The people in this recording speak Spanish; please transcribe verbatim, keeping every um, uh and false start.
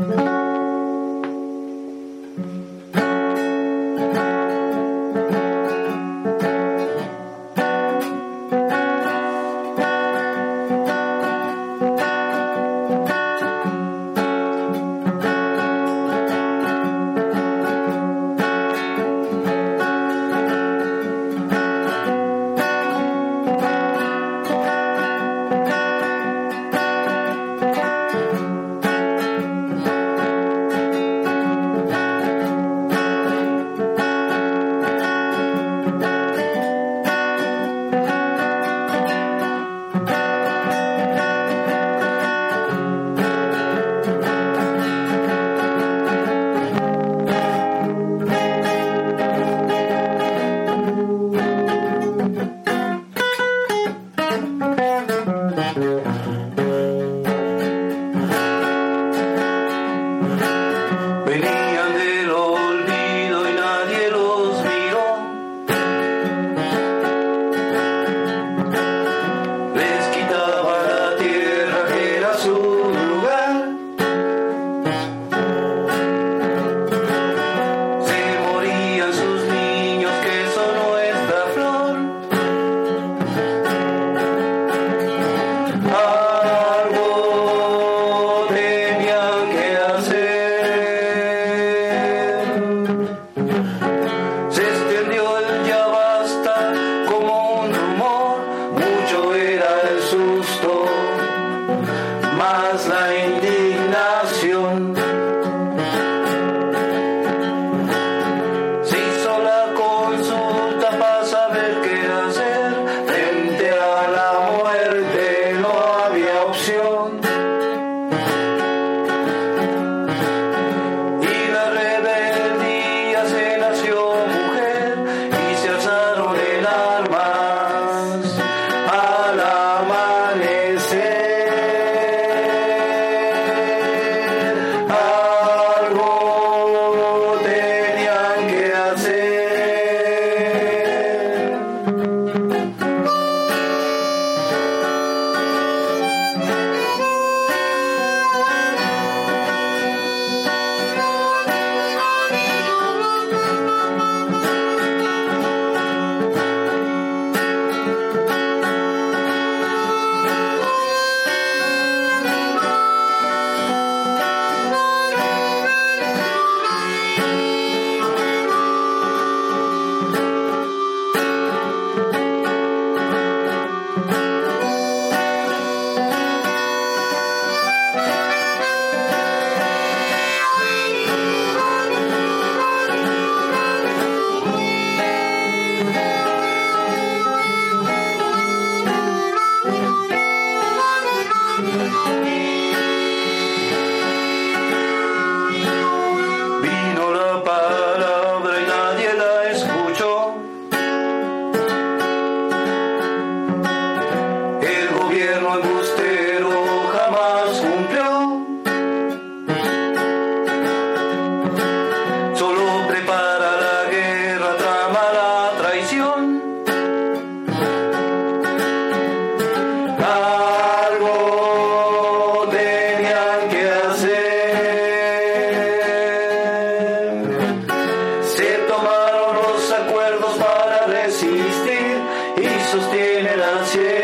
Venían del olvido y nadie los miró. Les quitaba la tierra que era su lugar. Se morían sus niños que son nuestra flor. Algo tenían que hacer. Se extendió el ya basta como un rumor, mucho era el susto, más la indignación. Se hizo la consulta para saber qué hacer, frente a la muerte no había opción. Y la rebeldía se nació mujer y se alzaron en armas al amanecer. Algo tenían que hacer. Vino la palabra y nadie la escuchó. El gobierno embustero jamás cumplió. Solo prepara la guerra, trama la traición. Algo tenían que hacer. Se tomaron los acuerdos para resistir y sostienen al cielo.